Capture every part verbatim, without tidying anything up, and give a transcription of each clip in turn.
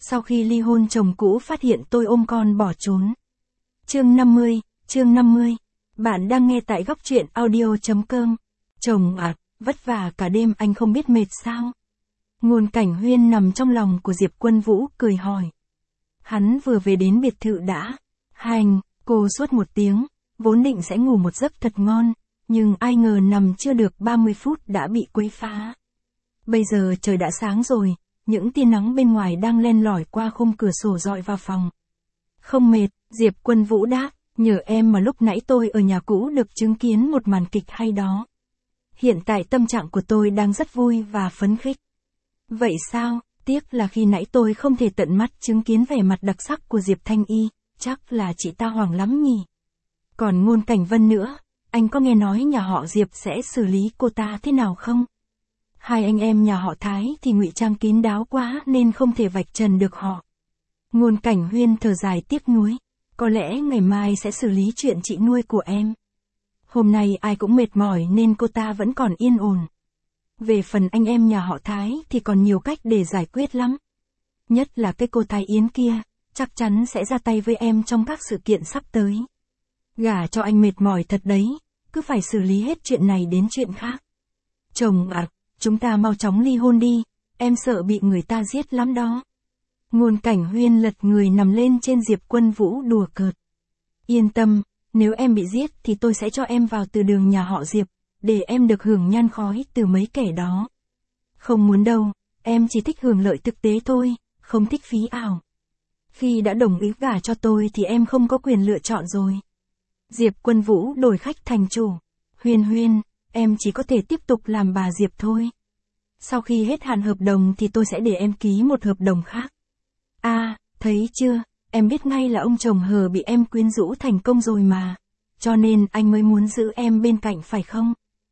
Sau khi ly hôn chồng cũ phát hiện tôi ôm con bỏ trốn. Chương năm mươi, chương năm mươi. Bạn đang nghe tại góc truyện audio chấm com. Chồng ạ, à, vất vả cả đêm anh không biết mệt sao? Ngôn Cảnh Huyên nằm trong lòng của Diệp Quân Vũ cười hỏi. Hắn vừa về đến biệt thự đã. Hành, cô suốt một tiếng, vốn định sẽ ngủ một giấc thật ngon, nhưng ai ngờ nằm chưa được ba mươi phút đã bị quấy phá. Bây giờ trời đã sáng rồi, những tia nắng bên ngoài đang len lỏi qua khung cửa sổ rọi vào phòng. Không mệt, Diệp Quân Vũ đáp, nhờ em mà lúc nãy tôi ở nhà cũ được chứng kiến một màn kịch hay đó. Hiện tại tâm trạng của tôi đang rất vui và phấn khích. Vậy sao, tiếc là khi nãy tôi không thể tận mắt chứng kiến vẻ mặt đặc sắc của Diệp Thanh Y, chắc là chị ta hoảng lắm nhỉ. Còn Ngôn Cảnh Vân nữa, anh có nghe nói nhà họ Diệp sẽ xử lý cô ta thế nào không? Hai anh em nhà họ Thái thì ngụy trang kín đáo quá nên không thể vạch trần được họ. Ngôn Cảnh Huyên thở dài tiếc nuối, có lẽ ngày mai sẽ xử lý chuyện chị nuôi của em. Hôm nay ai cũng mệt mỏi nên cô ta vẫn còn yên ổn. Về phần anh em nhà họ Thái thì còn nhiều cách để giải quyết lắm. Nhất là cái cô Thái Yến kia, chắc chắn sẽ ra tay với em trong các sự kiện sắp tới. Gả cho anh mệt mỏi thật đấy, cứ phải xử lý hết chuyện này đến chuyện khác. Chồng ạ, à, chúng ta mau chóng ly hôn đi, em sợ bị người ta giết lắm đó. Ngôn Cảnh Huyên lật người nằm lên trên Diệp Quân Vũ đùa cợt. Yên tâm, nếu em bị giết thì tôi sẽ cho em vào từ đường nhà họ Diệp, để em được hưởng nhan khói từ mấy kẻ đó. Không muốn đâu, em chỉ thích hưởng lợi thực tế thôi, không thích phí ảo. Khi đã đồng ý gả cho tôi thì em không có quyền lựa chọn rồi. Diệp Quân Vũ đổi khách thành chủ. Huyên Huyên, em chỉ có thể tiếp tục làm bà Diệp thôi. Sau khi hết hạn hợp đồng thì tôi sẽ để em ký một hợp đồng khác. À, thấy chưa, em biết ngay là ông chồng hờ bị em quyến rũ thành công rồi mà. Cho nên anh mới muốn giữ em bên cạnh phải không?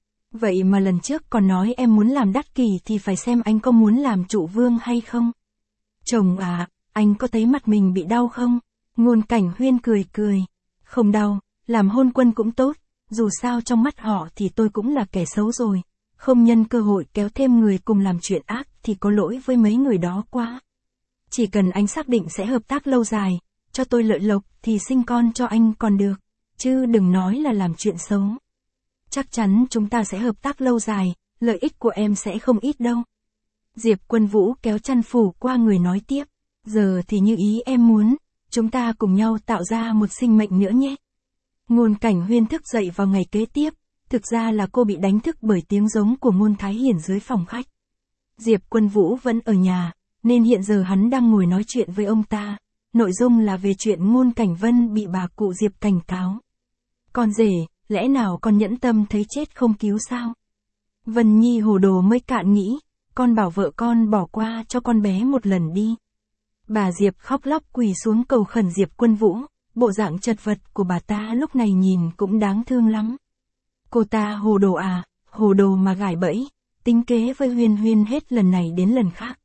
Vậy mà lần trước còn nói em muốn làm đắc kỷ thì phải xem anh có muốn làm trụ vương hay không? Chồng à, anh có thấy mặt mình bị đau không? Ngôn Cảnh Huyên cười cười. Không đau, làm hôn quân cũng tốt, dù sao trong mắt họ thì tôi cũng là kẻ xấu rồi. Không nhân cơ hội kéo thêm người cùng làm chuyện ác thì có lỗi với mấy người đó quá. Chỉ cần anh xác định sẽ hợp tác lâu dài, cho tôi lợi lộc thì sinh con cho anh còn được, chứ đừng nói là làm chuyện xấu. Chắc chắn chúng ta sẽ hợp tác lâu dài, lợi ích của em sẽ không ít đâu. Diệp Quân Vũ kéo chăn phủ qua người nói tiếp, giờ thì như ý em muốn, chúng ta cùng nhau tạo ra một sinh mệnh nữa nhé. Ngôn Cảnh Huyên thức dậy vào ngày kế tiếp, thực ra là cô bị đánh thức bởi tiếng giống của Ngôn Thái Hiển dưới phòng khách. Diệp Quân Vũ vẫn ở nhà, nên hiện giờ hắn đang ngồi nói chuyện với ông ta, nội dung là về chuyện Ngôn Cảnh Vân bị bà cụ Diệp cảnh cáo. Con rể, lẽ nào con nhẫn tâm thấy chết không cứu sao? Vân Nhi hồ đồ mới cạn nghĩ, con bảo vợ con bỏ qua cho con bé một lần đi. Bà Diệp khóc lóc quỳ xuống cầu khẩn Diệp Quân Vũ, bộ dạng chật vật của bà ta lúc này nhìn cũng đáng thương lắm. Cô ta hồ đồ à, hồ đồ mà gài bẫy, tính kế với Huyên Huyên hết lần này đến lần khác.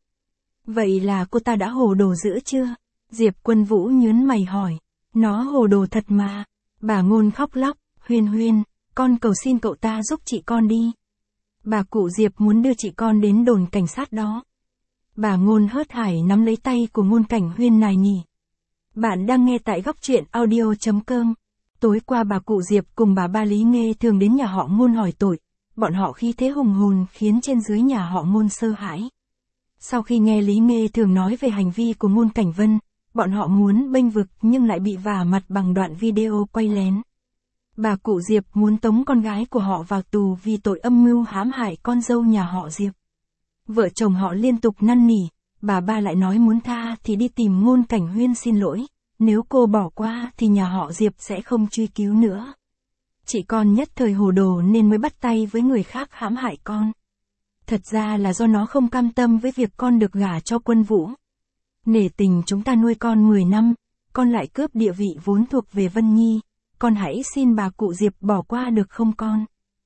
Vậy là cô ta đã hồ đồ dữ chưa? Diệp Quân Vũ nhớn mày hỏi. Nó hồ đồ thật mà. Bà Ngôn khóc lóc, Huyên Huyên, con cầu xin cậu ta giúp chị con đi. Bà cụ Diệp muốn đưa chị con đến đồn cảnh sát đó. Bà Ngôn hớt hải nắm lấy tay của Ngôn Cảnh Huyên nài nỉ. Bạn đang nghe tại góc truyện audio chấm com. Tối qua bà cụ Diệp cùng bà ba Lý Nghê thường đến nhà họ Ngôn hỏi tội. Bọn họ khí thế hùng hồn khiến trên dưới nhà họ Ngôn sơ hãi. Sau khi nghe Lý Nghê thường nói về hành vi của Ngôn Cảnh Vân, bọn họ muốn bênh vực nhưng lại bị vả mặt bằng đoạn video quay lén. Bà cụ Diệp muốn tống con gái của họ vào tù vì tội âm mưu hãm hại con dâu nhà họ Diệp. Vợ chồng họ liên tục năn nỉ, bà ba lại nói muốn tha thì đi tìm Ngôn Cảnh Huyên xin lỗi, nếu cô bỏ qua thì nhà họ Diệp sẽ không truy cứu nữa. Chị con nhất thời hồ đồ nên mới bắt tay với người khác hãm hại con. Thật ra là do nó không cam tâm với việc con được gả cho Quân Vũ. Nể tình chúng ta nuôi con mười năm, con lại cướp địa vị vốn thuộc về Vân Nhi, con hãy xin bà cụ Diệp bỏ qua được không con?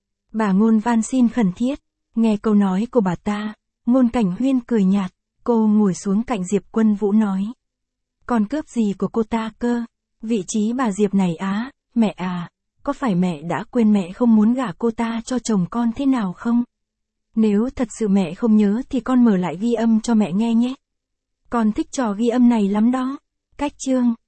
Bà Ngôn van xin khẩn thiết, nghe câu nói của bà ta, Ngôn Cảnh Huyên cười nhạt, cô ngồi xuống cạnh Diệp Quân Vũ nói. Con cướp gì của cô ta cơ? Vị trí bà Diệp này á, mẹ à, có phải mẹ đã quên mẹ không muốn gả cô ta cho chồng con thế nào không? Nếu thật sự mẹ không nhớ thì con mở lại ghi âm cho mẹ nghe nhé. Con thích trò ghi âm này lắm đó. Cách chương